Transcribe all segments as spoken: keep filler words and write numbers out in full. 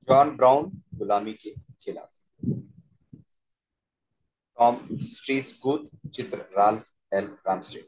John brown गुलामी के खिलाफ। टॉम स्ट्रीस गुड। चित्र Ralph L Ramsted.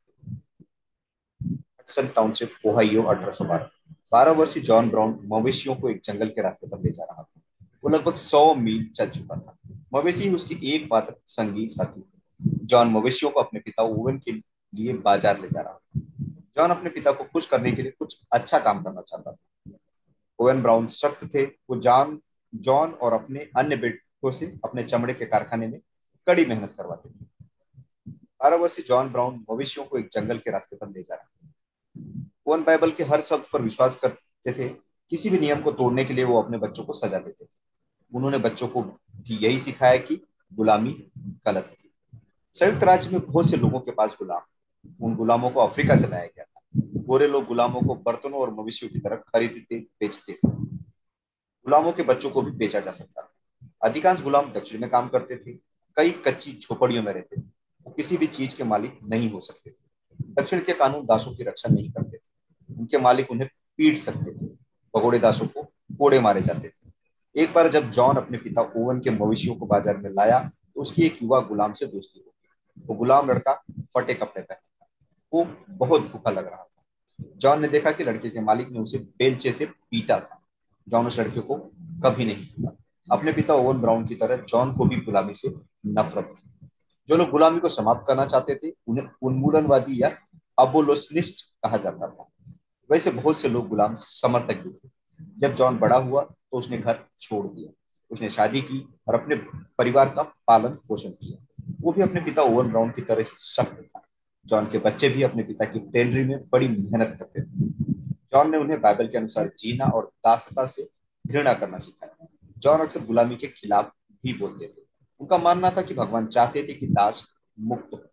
Hudson township Ohio अठारह सौ बारह। बारह वर्षीय जॉन ब्राउन मवेशियों को एक जंगल के रास्ते पर ले जा रहा था। वो लगभग सौ मील चल चुका था। मवेशी उसकी एकमात्र संगी साथी थे। जॉन मवेशियों को अपने पिता ओवन के लिए बाजार ले जा रहा था। जॉन अपने पिता को खुश करने के लिए कुछ अच्छा काम करना चाहता था। ओवन ब्राउन सख्त थे। वो जॉन जॉन और अपने अन्य बेटों से अपने चमड़े के कारखाने में कड़ी मेहनत करवाते थे। बारह वर्षीय जॉन ब्राउन मवेशियों को एक जंगल के रास्ते पर ले जा रहा था। ओवन बाइबल के हर शब्द पर विश्वास करते थे। किसी भी नियम को तोड़ने के लिए वो अपने बच्चों को सजा देते थे। उन्होंने बच्चों को भी यही सिखाया कि गुलामी गलत थी। संयुक्त राज्य में बहुत से लोगों के पास गुलाम थे। उन गुलामों को अफ्रीका से लाया गया था। गोरे लोग गुलामों को बर्तनों और मवेशियों की तरह खरीदते बेचते थे। गुलामों के बच्चों को भी बेचा जा सकता था। अधिकांश गुलाम दक्षिण में काम करते थे। कई कच्ची झोपड़ियों में रहते थे। वो किसी भी चीज के मालिक नहीं हो सकते थे। दक्षिण के कानून दासों की रक्षा नहीं करते थे। उनके मालिक उन्हें पीट सकते थे। भगोड़े दासों को कोड़े मारे जाते थे। एक बार जब जॉन अपने पिता ओवन के मवेशियों को बाजार में लाया तो उसकी एक युवा गुलाम से दोस्ती हो गई। वो गुलाम लड़का फटे कपड़े पहने था। वो बहुत भूखा लग रहा था। जॉन ने देखा कि लड़के के मालिक ने उसे बेलचे से पीटा था। जॉन उस लड़के को कभी नहीं भूला। अपने पिता ओवन ब्राउन की तरह जॉन को भी गुलामी से नफरत थी। जो लोग गुलामी को समाप्त करना चाहते थे उन्हें उन्मूलनवादी या अबोलोशनिस्ट कहा जाता था। वैसे बहुत से लोग गुलाम समर्थक भी थे। जब जॉन बड़ा हुआ तो उसने घर छोड़ दिया। उसने शादी की और अपने परिवार का पालन पोषण किया। वो भी अपने पिता ओवन ब्राउन की तरह ही सख्त था। जॉन के बच्चे भी अपने पिता की टेलरी में बड़ी मेहनत करते थे। जॉन ने उन्हें बाइबल के अनुसार जीना और दासता से घृणा करना सिखाया। जॉन अक्सर गुलामी के खिलाफ भी बोलते थे। उनका मानना था कि भगवान चाहते थे कि दास मुक्त हो।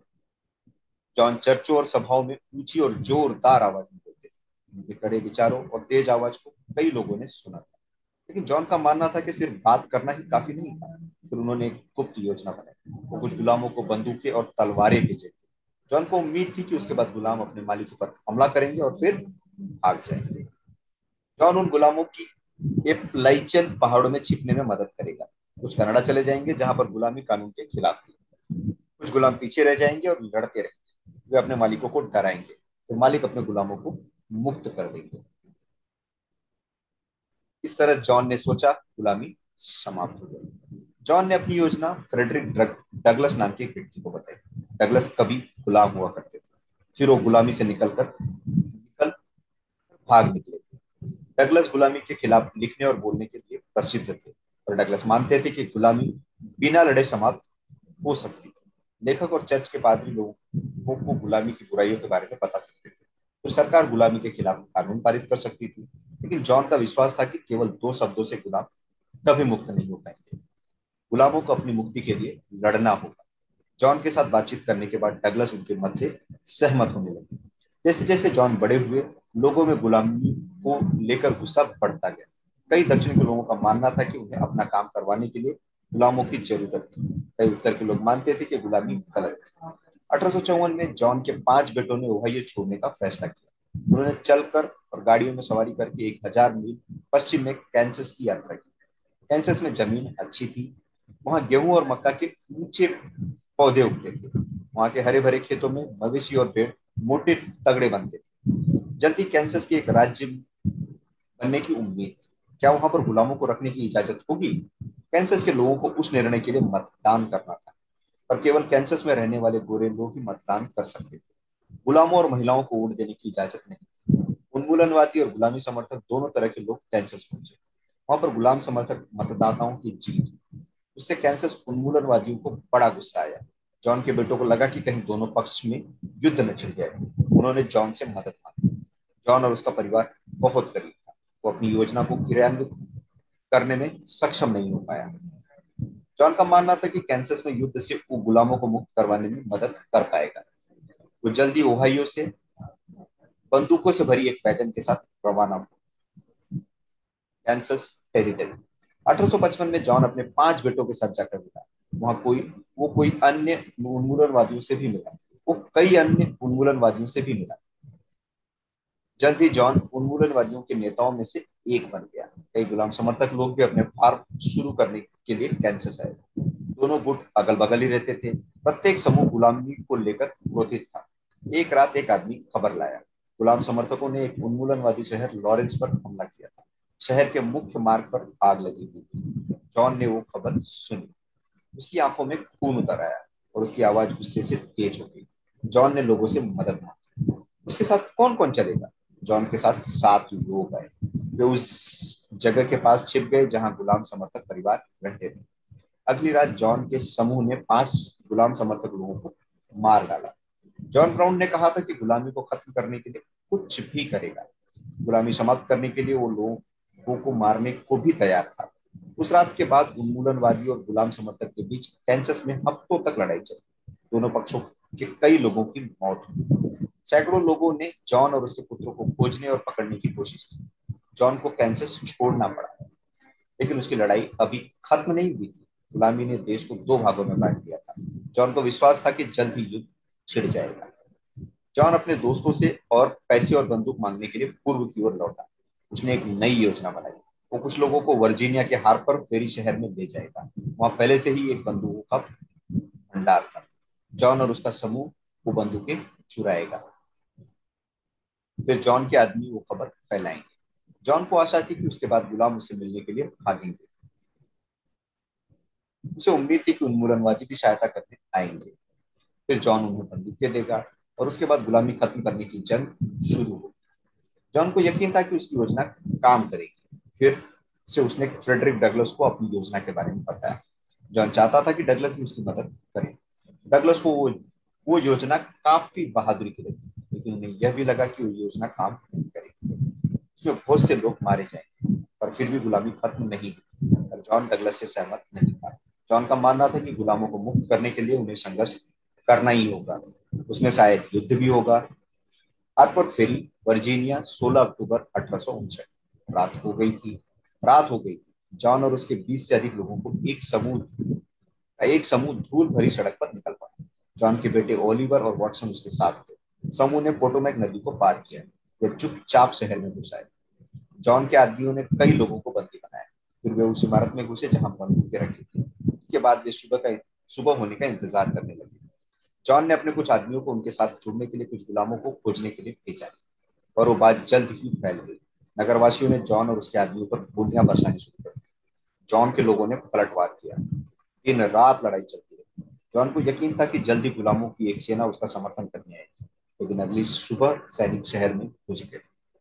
जॉन चर्चों और सभाओं में ऊंची और जोरदार आवाज में बोलते थे। उनके कड़े विचारों और तेज आवाज को कई लोगों ने सुना था। लेकिन जॉन का मानना था कि सिर्फ बात करना ही काफी नहीं था। फिर उन्होंने एक गुप्त योजना बनाई। वो कुछ गुलामों को बंदूकें और तलवारें भेजे। जॉन को उम्मीद थी कि उसके बाद गुलाम अपने मालिकों पर हमला करेंगे और फिर भाग जाएंगे। जॉन उन गुलामों की एप्लाइचन पहाड़ों में छिपने में मदद करेगा। कुछ कनाडा चले जाएंगे जहां पर गुलामी कानून के खिलाफ थी। कुछ गुलाम पीछे रह जाएंगे और लड़ते रहेंगे। वे अपने मालिकों को डराएंगे तो मालिक अपने गुलामों को मुक्त कर देंगे। इस तरह जॉन ने सोचा गुलामी समाप्त हो गई। जॉन ने अपनी योजना फ्रेडरिक डगलस नाम के एक व्यक्ति को बताई। डगलस कभी गुलाम हुआ करते थे। फिर वो गुलामी से निकलकर निकल भाग निकले थे। डगलस गुलामी के खिलाफ लिखने और बोलने के लिए प्रसिद्ध थे और डगलस मानते थे कि गुलामी बिना लड़े समाप्त हो सकती थी। लेखक और चर्च के पादरी लोगों को गुलामी की बुराइयों के बारे में बता सकते थे। तो सरकार गुलामी के खिलाफ कानून पारित कर सकती थी। लेकिन जॉन का विश्वास था कि केवल दो शब्दों से गुलाम कभी मुक्त नहीं हो पाएंगे। गुलामों को अपनी मुक्ति के लिए लड़ना होगा। जॉन के साथ बातचीत करने के बाद डगलस उनके मत से सहमत होने लगे। जैसे जैसे जॉन बड़े हुए लोगों में गुलामी को लेकर गुस्सा बढ़ता गया। कई दक्षिण के लोगों का मानना था कि उन्हें अपना काम करवाने के लिए गुलामों की जरूरत थी। कई उत्तर के लोग मानते थे कि गुलामी गलत थी। अठारह सौ चौवन में जॉन के पांच बेटों ने ओहायो छोड़ने का फैसला किया। उन्होंने चलकर और गाड़ियों में सवारी करके एक हजार मील पश्चिम में कैंसस की यात्रा की। कैंसस में जमीन अच्छी थी। वहां गेहूं और मक्का के ऊंचे पौधे उगते थे। वहां के हरे भरे खेतों में मवेशी और भेड़ मोटे तगड़े बनते थे। जल्दी कैंसस के एक राज्य बनने की उम्मीद थी। क्या वहां पर गुलामों को रखने की इजाजत होगी? कैंसस के लोगों को उस निर्णय के लिए मतदान करना था। पर केवल कैंसस में रहने वाले गोरे लोग ही मतदान कर सकते थे। गुलामों और महिलाओं को वोट देने की इजाजत नहीं थी। उन्मूलनवादी और गुलामी समर्थक दोनों तरह के लोग कैंसस पहुंचे। वहां पर गुलाम समर्थक मतदाताओं की जीत। उससे कैंसस उन्मूलनवादियों को बड़ा गुस्सा आया। जॉन के बेटों को लगा कि कहीं दोनों पक्ष में युद्ध न छिड़ जाए। उन्होंने जॉन से मदद मांगी। जॉन और उसका परिवार बहुत गरीब था। वो अपनी योजना को क्रियान्वित करने में सक्षम नहीं हो पाया। जॉन का मानना था कि कैंसस में युद्ध से वो गुलामों को मुक्त करवाने में मदद कर पाएगा। वो जल्दी ओहायो से बंदूकों से भरी एक वैगन के साथ रवाना हुआ। Kansas territory. अठारह सौ पचपन में जॉन अपने पांच बेटों के साथ जाकर मिला। वहां कोई वो कोई अन्य उन्मूलनवादियों से भी मिला। वो कई अन्य उन्मूलनवादियों से भी मिला। जल्द ही जॉन उन्मूलनवादियों के नेताओं में से एक बन गया। कई गुलाम समर्थक लोग भी अपने फार्म शुरू करने के लिए कैंसस आए। दोनों गुट अगल बगल ही रहते थे। प्रत्येक समूह गुलामी को लेकर क्रोधित था। एक रात एक आदमी खबर लाया। गुलाम समर्थकों ने एक उन्मूलनवादी शहर लॉरेंस पर हमला किया था। शहर के मुख्य मार्ग पर आग लगी हुई थी। जॉन ने वो खबर सुनी। उसकी आंखों में खून उतर आया और उसकी आवाज गुस्से से तेज हो गई। जॉन ने लोगों से मदद मांगी। उसके साथ कौन कौन चलेगा? जॉन के साथ सात लोग आए। वे उस जगह के पास छिप गए जहां गुलाम समर्थक परिवार रहते थे। अगली रात जॉन के समूह ने पांच गुलाम समर्थक लोगों को मार डाला। जॉन ब्राउन ने कहा था कि गुलामी को खत्म करने के लिए कुछ भी करेगा। गुलामी समाप्त करने के लिए वो लोगों को मारने को भी तैयार था। उस रात के बाद उन्मूलनवादी और गुलाम समर्थक के बीच कैंसस में हफ्तों तक लड़ाई चली। दोनों पक्षों के कई लोगों की मौत हुई। सैकड़ों लोगों ने जॉन और उसके पुत्रों को खोजने और पकड़ने की कोशिश की। जॉन को कैंसस छोड़ना पड़ा, लेकिन उसकी लड़ाई अभी खत्म नहीं हुई थी। गुलामी ने देश को दो भागों में बांट दिया था। जॉन को विश्वास था कि जल्द ही युद्ध छिड़ जाएगा। जॉन अपने दोस्तों से और पैसे और बंदूक मांगने के लिए पूर्व की ओर लौटा। उसने एक नई योजना बनाई। वो कुछ लोगों को वर्जीनिया के हार्पर फेरी शहर में ले जाएगा। वहां पहले से ही एक बंदूकों का भंडार था। जॉन और उसका समूह वो बंदूकें चुराएगा। फिर जॉन के आदमी वो खबर फैलाएंगे। जॉन को आशा थी कि उसके बाद गुलाम उससे मिलने के लिए भागेंगे। उसे उम्मीद थी कि उन्मूलनवादी भी सहायता करने आएंगे। फिर जॉन उन्हें बंदूकें देगा और उसके बाद गुलामी खत्म करने की जंग शुरू होगी। जॉन को यकीन था कि उसकी योजना काम करेगी। फिर से उसने फ्रेडरिक डगलस को अपनी योजना के बारे में बताया। जॉन चाहता था कि डगलस भी उसकी मदद करे। डगलस को वो वो योजना काफी बहादुरी की लगी, लेकिन उन्हें यह भी लगा कि वो योजना काम नहीं करेगी। उसमें बहुत से लोग मारे जाएंगे, पर फिर भी गुलामी खत्म नहीं हुई। पर जॉन डगलस से सहमत नहीं था। जॉन का मानना था कि गुलामों को मुक्त करने के लिए उन्हें संघर्ष करना ही होगा। उसमें शायद युद्ध भी होगा। हार्पर फेरी, वर्जीनिया, सोलह अक्टूबर अठारह सौ उनसठ। रात हो गई थी। रात हो गई थी। जॉन और उसके बीस से अधिक लोगों को एक समूह एक समूह धूल भरी सड़क पर निकल पड़ा। जॉन के बेटे ओलिवर और वॉटसन उसके साथ थे। समूह ने पोटोमैक नदी को पार किया। वे चुपचाप शहर में घुस आए। जॉन के आदमियों ने कई लोगों को बंदी बनाया। फिर वे उस इमारत में घुसे जहां बंदूकें रखी थी। उसके बाद वे सुबह का सुबह होने का इंतजार करने लगे। जॉन ने अपने कुछ आदमियों को उनके साथ जुड़ने के लिए कुछ गुलामों को खोजने के लिए भेजा, और वो बात जल्द ही फैल गई। नगरवासियों ने जॉन और उसके आदमियों पर गोलियां बरसानी शुरू कर दी। जॉन के लोगों ने पलटवार किया। दिन रात लड़ाई चलती रही। जॉन को यकीन था कि जल्दी गुलामों की एक सेना उसका समर्थन करने आएगी, लेकिन अगली सुबह सैनिक शहर में घुस गए।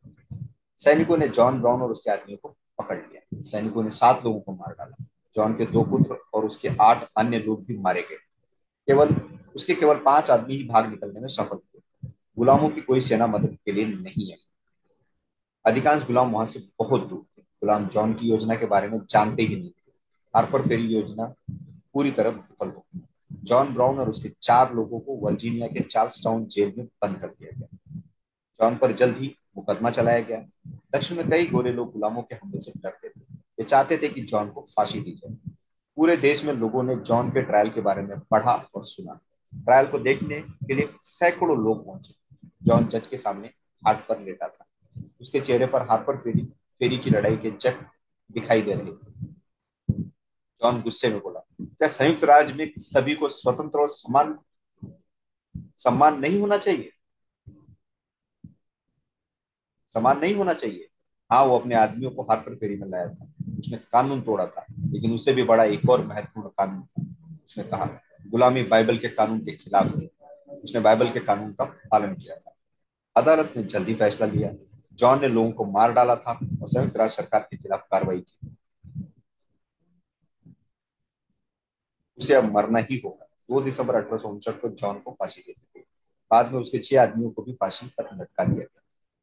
सैनिकों ने जॉन ब्राउन और उसके आदमियों को पकड़ लिया। सैनिकों ने सात लोगों को मार डाला। जॉन के दो पुत्र और उसके आठ अन्य लोग भी मारे गए। केवल उसके केवल पांच आदमी ही भाग निकलने में सफल हुए। गुलामों की कोई सेना मदद के लिए नहीं आई। अधिकांश गुलाम वहां से बहुत दूर थे। गुलाम जॉन की योजना के बारे में जानते ही नहीं थे। हार्पर फेरी योजना पूरी तरह विफल हो गई। जॉन ब्राउन और उसके चार लोगों को वर्जीनिया के चार्ल्स टाउन जेल में बंद कर दिया गया। जॉन पर जल्द ही मुकदमा चलाया गया। दक्षिण में कई गोरे लोग गुलामों के हमले से डरते थे। वे चाहते थे कि जॉन को फांसी दी जाए। पूरे देश में लोगों ने जॉन के ट्रायल के बारे में पढ़ा और सुना। ट्रायल को देखने के लिए सैकड़ों लोग पहुंचे। जॉन जज के सामने हाथ पर लेटा था। उसके चेहरे पर हार्पर फेरी फेरी की लड़ाई के जख्म दिखाई दे रहे थे। जॉन गुस्से में बोला, क्या संयुक्त राज्य में सभी को स्वतंत्र और समान सम्मान नहीं होना चाहिए? समान नहीं होना चाहिए। हाँ, वो अपने आदमियों को हार्पर फेरी में लाया था। उसने कानून तोड़ा था, लेकिन उससे भी बड़ा एक और महत्वपूर्ण कानून था। उसने कहा, गुलामी बाइबल के कानून के खिलाफ थी। उसने बाइबल के कानून का पालन किया था। अदालत ने जल्दी फैसला लिया। जॉन ने लोगों को मार डाला था और संयुक्त राष्ट्र सरकार के खिलाफ कार्रवाई की थी। उसे अब मरना ही होगा। दो दिसंबर अठारह सौ उनसठ को जॉन को फांसी दे दी गई। बाद में उसके छह आदमियों को भी फांसी पर लटका दिया गया।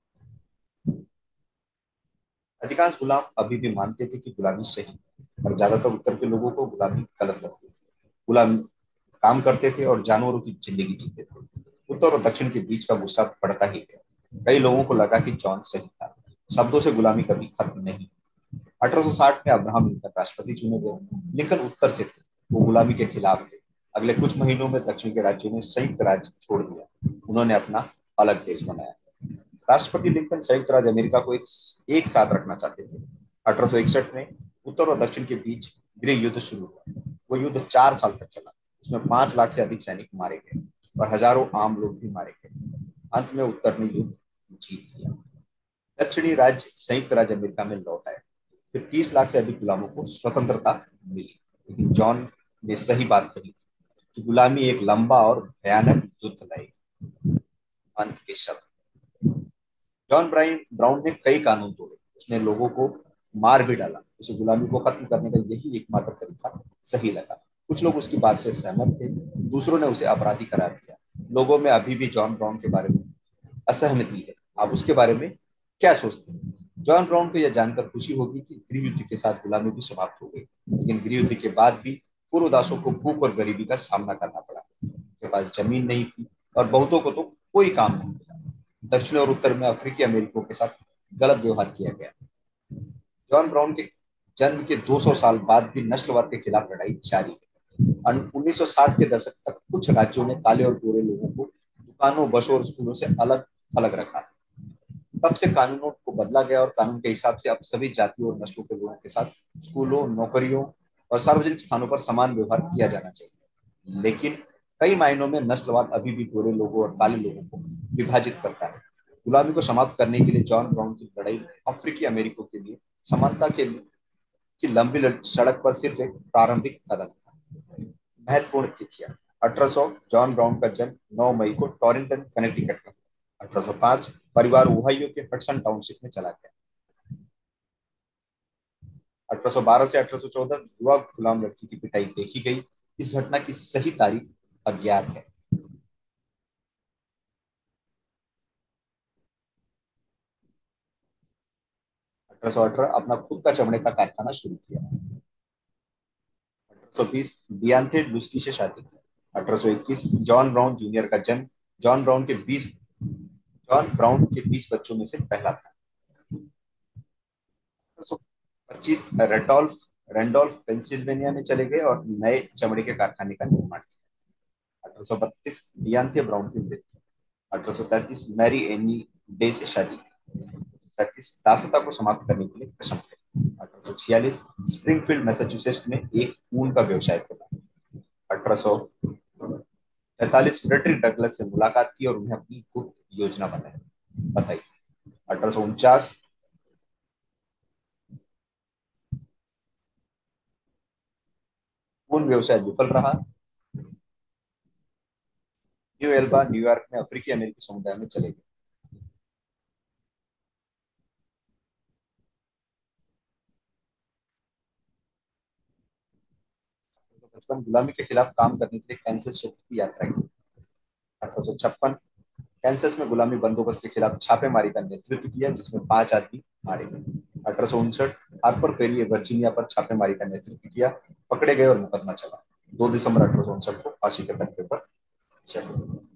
अधिकांश गुलाम अभी भी मानते थे कि गुलामी सही थी, और ज्यादातर उत्तर के लोगों को गुलामी गलत लगती थी। गुलाम काम करते थे और जानवरों की जिंदगी जीते थे। उत्तर और दक्षिण के बीच का गुस्सा बढ़ता ही गया। कई लोगों को लगा कि जॉन सही था। शब्दों से गुलामी कभी खत्म नहीं। अठारह सौ साठ में अब्राहम लिंकन राष्ट्रपति चुने गए। लिंकन उत्तर से थे। वो गुलामी के खिलाफ थे। अगले कुछ महीनों में दक्षिण के राज्यों ने संयुक्त राज्य छोड़ दिया। उन्होंने अपना अलग देश बनाया। राष्ट्रपति लिंकन संयुक्त राज्य अमेरिका को एक एक साथ रखना चाहते थे। अठारह सौ इकसठ में उत्तर और दक्षिण के बीच गृह युद्ध शुरू हुआ। वो युद्ध चार साल तक चला। उसमें पांच लाख से अधिक सैनिक मारे गए और हजारों आम लोग भी मारे गए। अंत में उत्तर ने युद्ध जीत लिया। दक्षिणी राज्य संयुक्त राज्य अमेरिका में लौट आए। फिर तीस लाख से अधिक गुलामों को स्वतंत्रता मिली। लेकिन जॉन ने सही बात कही थी कि गुलामी एक लंबा और भयानक युद्ध लाएगी। अंत के शब्द। जॉन ब्राइन ब्राउन ने कई कानून तोड़े। उसने लोगों को मार भी डाला। उसे गुलामी को खत्म करने का यही एकमात्र तरीका सही लगा। कुछ लोग उसकी बात से सहमत थे, दूसरों ने उसे अपराधी करार दिया। लोगों में अभी भी जॉन ब्राउन के बारे में असहमति है। आप उसके बारे में क्या सोचते हैं? जॉन ब्राउन को यह जानकर खुशी होगी कि गृह युद्ध के साथ गुलामी भी समाप्त हो गई। लेकिन गृह युद्ध के बाद भी पूर्व दासों को भूख और गरीबी का सामना करना पड़ा। उनके पास जमीन नहीं थी और बहुतों को तो कोई काम नहीं था। दक्षिण और उत्तर में अफ्रीकी अमेरिकियों के साथ गलत व्यवहार किया गया। जॉन ब्राउन के जन्म के दो सौ साल बाद भी नस्लवाद के खिलाफ लड़ाई जारी है। उन्नीस सौ साठ के दशक तक कुछ राज्यों ने काले और गोरे लोगों को दुकानों, बसों और स्कूलों से अलग थलग रखा। तब से कानूनों को बदला गया और कानून के हिसाब से अब सभी जातियों और नस्लों के लोगों के साथ स्कूलों, नौकरियों और सार्वजनिक स्थानों पर समान व्यवहार किया जाना चाहिए। लेकिन कई मायनों में नस्लवाद अभी भी गोरे लोगों और काले लोगों को विभाजित करता है। गुलामी को समाप्त करने के लिए जॉन ब्राउन की लड़ाई अफ्रीकी अमेरिकियों के लिए समानता के की लंबी सड़क पर सिर्फ एक प्रारंभिक कदम था। महत्वपूर्ण तिथियां। अठारह सौ जॉन ब्राउन का जन्म नौ मई को टॉरिंटन कनेक्टिकट में। अठारह सौ पांच परिवार ओहायो के हडसन टाउनशिप में चला गया। अठारह सौ बारह से अठारह सौ चौदह युवा गुलाम लड़की की पिटाई देखी गई। इस घटना की सही तारीख अज्ञात है। अठारह सौ अठारह अपना खुद का चमड़े का कारखाना शुरू किया। अठारह सौ बीस डियांथे लुस्की से शादी की। अठारह सौ इक्कीस जॉन ब्राउन जूनियर का जन्म। जॉन ब्राउन के बीस जॉन ब्राउन के बीस बच्चों में से पहला था। अठारह सौ पच्चीस रेडोल्फ रेंडोल्फ पेंसिल्वेनिया में चले गए और नए चमड़े के कारखाने का निर्माण किया। अठारह सौ बत्तीस डियांथे ब्राउन की मृत्यु। अठारह सौ तैंतीस मैरी एनी डे से शादी की। सैंतीस दासता को समाप्त करने के लिए कसम खाई। अठारह सौ छियालीस स्प्रिंगफील्ड मैसाचुसेट्स में एक ऊन का व्यवसाय खोला। अठारह सौ तैतालीस फ्रेडरिक डगलस से मुलाकात की और उन्हें अपनी गुप्त योजना बनाई बताई। अठारह सौ उनचास ऊन व्यवसाय विफल रहा। न्यू एल्बा न्यूयॉर्क में अफ्रीकी अमेरिकी समुदाय में चले गए। पचपन गुलामी के खिलाफ काम करने के लिए कैंसस क्षेत्र की यात्रा की। अठारह सौ छप्पन कैंसस में गुलामी बंदोबस्त के खिलाफ छापेमारी का नेतृत्व किया, जिसमें पांच आदमी मारे गए। अठारह सौ उनसठ हार्पर फेरी वर्जीनिया पर छापेमारी का नेतृत्व किया, पकड़े गए और मुकदमा चला। दो दिसंबर अठारह सौ उनसठ को फांसी के तख्ते पर चढ़े।